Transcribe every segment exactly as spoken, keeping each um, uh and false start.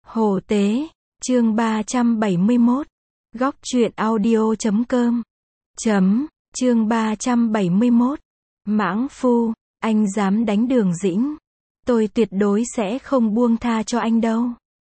Hồ Tế, chương ba trăm bảy mươi mốt. Góc truyện audio chấm com. Chấm, chương ba trăm bảy mươi mốt. Mãng phu, anh dám đánh Đường Dĩnh. Tôi tuyệt đối sẽ không buông tha cho anh đâu.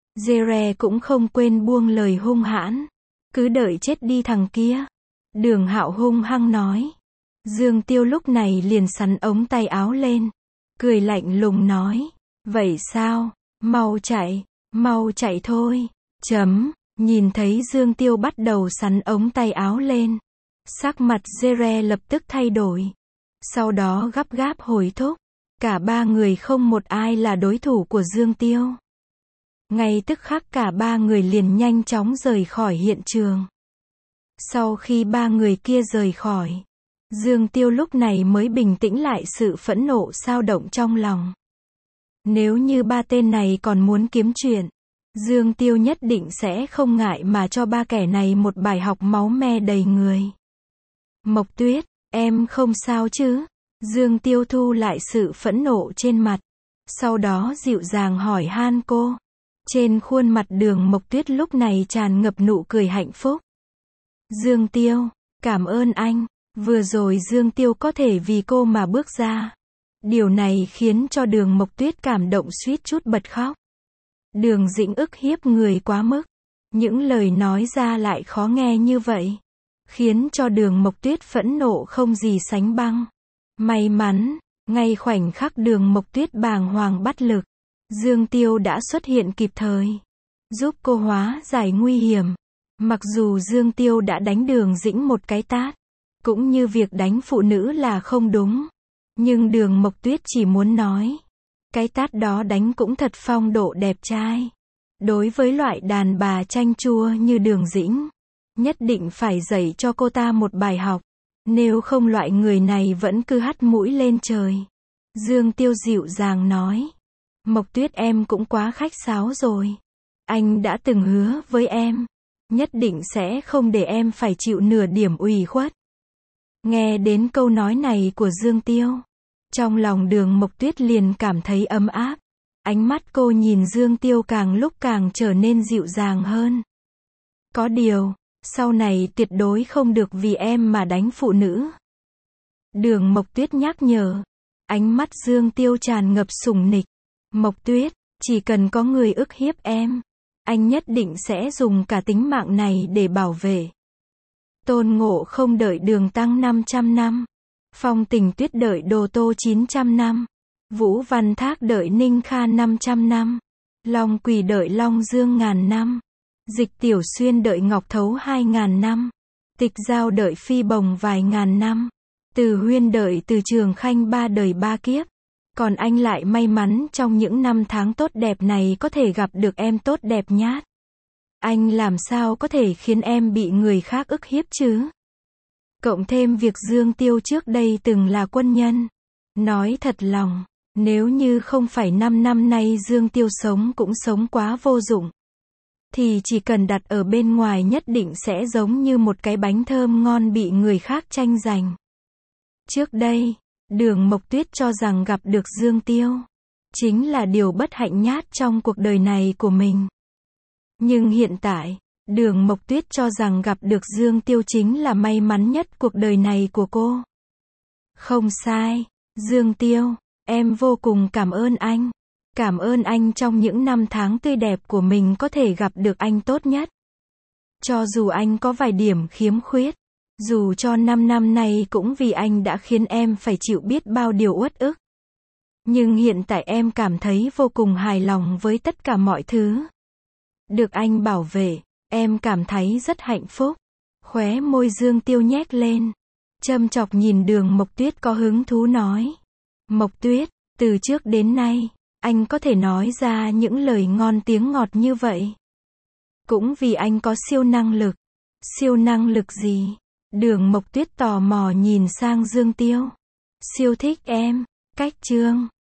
Dê cũng không quên buông lời hung hãn. Cứ đợi chết đi thằng kia. Đường Hạo hung hăng nói. Dương Tiêu lúc này liền sắn ống tay áo lên. Cười lạnh lùng nói. Vậy sao? Mau chạy, mau chạy thôi. Chấm, nhìn thấy Dương Tiêu bắt đầu sắn ống tay áo lên. Sắc mặt Dê lập tức thay đổi. Sau đó gấp gáp hối thúc. Cả ba người không một ai là đối thủ của Dương Tiêu. Ngay tức khắc cả ba người liền nhanh chóng rời khỏi hiện trường. Sau khi ba người kia rời khỏi, Dương Tiêu lúc này mới bình tĩnh lại sự phẫn nộ xao động trong lòng. Nếu như ba tên này còn muốn kiếm chuyện, Dương Tiêu nhất định sẽ không ngại mà cho ba kẻ này một bài học máu me đầy người. Mộc Tuyết, em không sao chứ? Dương Tiêu thu lại sự phẫn nộ trên mặt. Sau đó dịu dàng hỏi han cô. Trên khuôn mặt Đường Mộc Tuyết lúc này tràn ngập nụ cười hạnh phúc. Dương Tiêu, cảm ơn anh. Vừa rồi Dương Tiêu có thể vì cô mà bước ra. Điều này khiến cho Đường Mộc Tuyết cảm động suýt chút bật khóc. Đường Dĩnh ức hiếp người quá mức. Những lời nói ra lại khó nghe như vậy, khiến cho Đường Mộc Tuyết phẫn nộ không gì sánh bằng. May mắn, ngay khoảnh khắc Đường Mộc Tuyết bàng hoàng bất lực, Dương Tiêu đã xuất hiện kịp thời, giúp cô hóa giải nguy hiểm. Mặc dù Dương Tiêu đã đánh Đường Dĩnh một cái tát, cũng như việc đánh phụ nữ là không đúng, nhưng Đường Mộc Tuyết chỉ muốn nói, cái tát đó đánh cũng thật phong độ đẹp trai. Đối với loại đàn bà chanh chua như Đường Dĩnh, nhất định phải dạy cho cô ta một bài học, nếu không loại người này vẫn cứ hắt mũi lên trời. Dương Tiêu dịu dàng nói. Mộc Tuyết em cũng quá khách sáo rồi. Anh đã từng hứa với em, nhất định sẽ không để em phải chịu nửa điểm ủy khuất. Nghe đến câu nói này của Dương Tiêu, trong lòng Đường Mộc Tuyết liền cảm thấy ấm áp. Ánh mắt cô nhìn Dương Tiêu càng lúc càng trở nên dịu dàng hơn. Có điều, sau này tuyệt đối không được vì em mà đánh phụ nữ. Đường Mộc Tuyết nhắc nhở. Ánh mắt Dương Tiêu tràn ngập sủng nịch. Mộc Tuyết, chỉ cần có người ức hiếp em, anh nhất định sẽ dùng cả tính mạng này để bảo vệ. Tôn Ngộ Không đợi Đường Tăng năm trăm năm. Phong Tình Tuyết đợi Đồ Tô chín trăm năm. Vũ Văn Thác đợi Ninh Kha năm trăm năm. Long Quỳ đợi Long Dương ngàn năm. Dịch Tiểu Xuyên đợi Ngọc Thấu hai ngàn năm. Tịch Giao đợi Phi Bồng vài ngàn năm. Từ Huyên đợi Từ Trường Khanh ba đời ba kiếp. Còn anh lại may mắn trong những năm tháng tốt đẹp này có thể gặp được em tốt đẹp nhát. Anh làm sao có thể khiến em bị người khác ức hiếp chứ? Cộng thêm việc Dương Tiêu trước đây từng là quân nhân. Nói thật lòng, nếu như không phải năm năm nay Dương Tiêu sống cũng sống quá vô dụng, thì chỉ cần đặt ở bên ngoài nhất định sẽ giống như một cái bánh thơm ngon bị người khác tranh giành. Trước đây, Đường Mộc Tuyết cho rằng gặp được Dương Tiêu chính là điều bất hạnh nhát trong cuộc đời này của mình. Nhưng hiện tại, Đường Mộc Tuyết cho rằng gặp được Dương Tiêu chính là may mắn nhất cuộc đời này của cô. Không sai, Dương Tiêu, em vô cùng cảm ơn anh. Cảm ơn anh trong những năm tháng tươi đẹp của mình có thể gặp được anh tốt nhất. Cho dù anh có vài điểm khiếm khuyết, dù cho năm năm nay cũng vì anh đã khiến em phải chịu biết bao điều uất ức. Nhưng hiện tại em cảm thấy vô cùng hài lòng với tất cả mọi thứ. Được anh bảo vệ, em cảm thấy rất hạnh phúc. Khóe môi Dương Tiêu nhếch lên, châm chọc nhìn Đường Mộc Tuyết có hứng thú nói. Mộc Tuyết, từ trước đến nay, anh có thể nói ra những lời ngon tiếng ngọt như vậy, cũng vì anh có siêu năng lực. Siêu năng lực gì? Đường Mộc Tuyết tò mò nhìn sang Dương Tiêu. Siêu thích em. Cách chương